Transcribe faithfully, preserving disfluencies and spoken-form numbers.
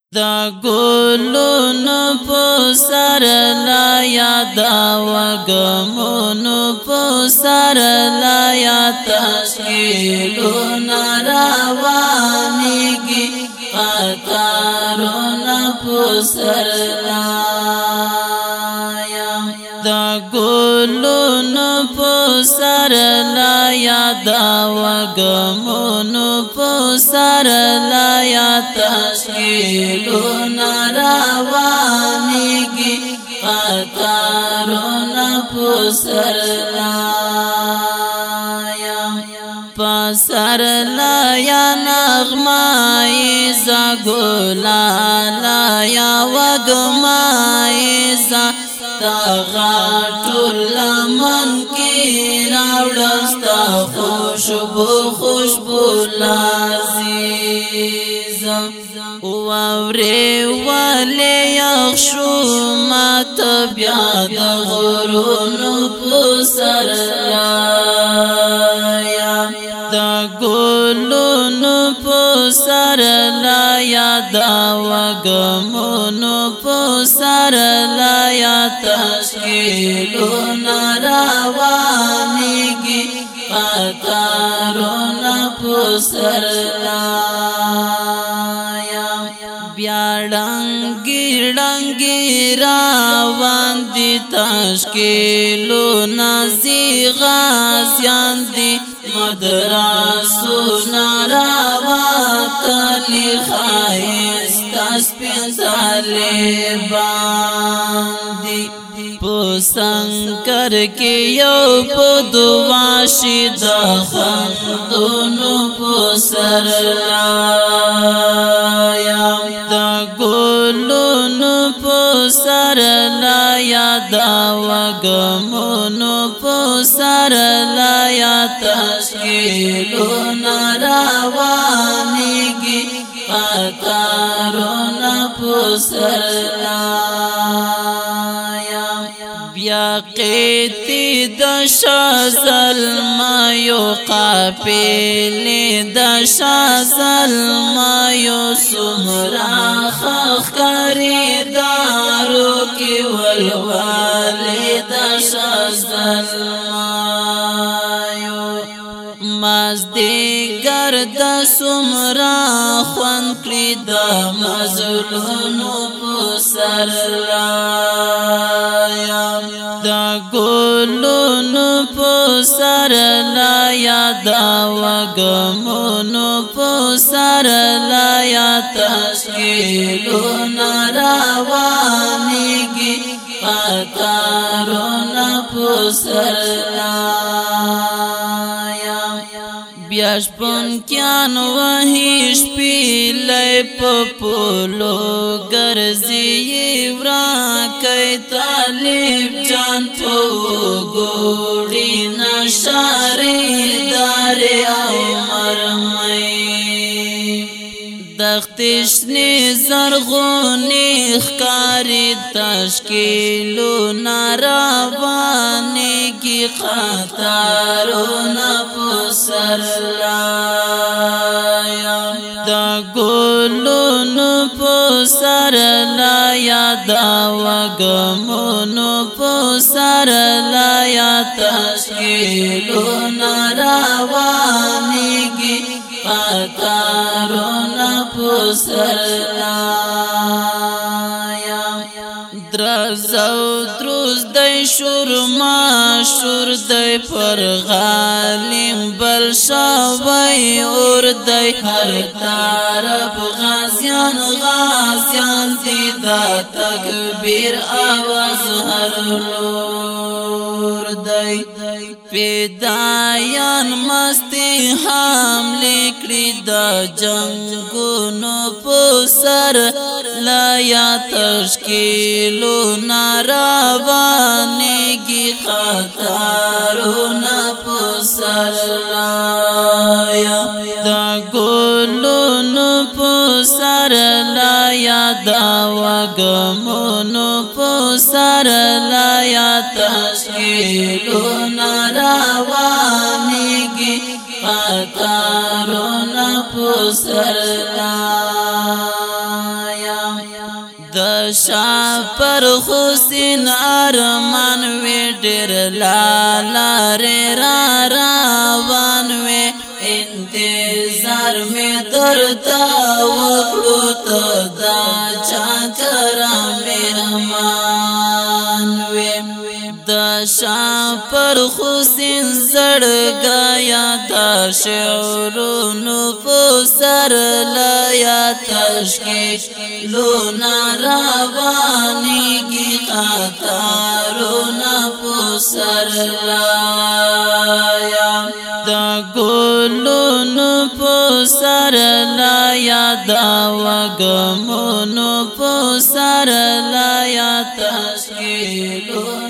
دا ګلونو په سر لا یادا وګمونو په سر لا یا تشکیلونه روانیږي قطارونه په سر لا دا ګلونو په سر لا یادا وګمونو په سر لا یا تشکیلونه روانیږي قطارونه په سر لا پسر لا یا نغمائی زگولا لا یا وگمائی زا تغاٹو لمن کی راوڑستا خوشبو خوشبو لازیزا ووری ولی یخشو ما تبیاد غرونو پسر لایا دا گلونو پسر لایا دا وگمونو پسر لایا تشکیلونا روانیگی قطارونا پسر لایا بیا ڈنگی ڈنگی راوان دی تشکیلونا زیغازیان دی مدرسونا راواتلی خائستا سپین طالبان دی پسنکر کی یو پدواشی دا خندونو پسر لایا دا گلونو پسر لایا دا وگمونو پسر لایا تشکیلونا روانیگی قطارونا پسر لایا بیا قیتی دشا ظلمایو قاپیلی دشا ظلمایو سمرا خخکاری دارو کی والوالی دشا ظلمایو مازدیگر دا سمرا خوان کری دا مظلونو پسر لایا دا گلونو پسر لایا دا وگمونو پسر لایا تشکیلونا روانیگی قطارونا پسر لایا بیاش پنکیان وحیش پیلی پپولو گرزی وراکی طالب جان تو گوڑی نشاری داری او مرمی دختشنی زرغونی خکاری تشکیلونا روانیگی قطارونا پسر لایا دا گلونو پسر لایا دا وگمونو پسر لایا تشکیلونا روانیگی قطارونا پسر لایا درزو دروز دی شورما شور دی پر غالیم بل شوی اور دی هر طرف غازیان غازیان دی دا تکبیر آواز هر لور دی فدایان مستی حملی کری دا جنگونو پسر لایا تشکیلونا روانیگی قطارونا پسر لایا دا گلونو پسر لایا دا وگمونو پسر لایا تشکیلونا روانیگی قطارون پسر لایا د شاه پر حسین ارمان وی ډیر لالار را روان وی انتظار می درتا وکړو ته دا چا کرام رحمان وی د شاه پر حسین زړګا یا د شعرونو په سر لا یا تشکیش لونا روانیږي قطارونه په سر لا یا د ګلونو په سر لا یا د وګمونو په سر لا یا تشکیل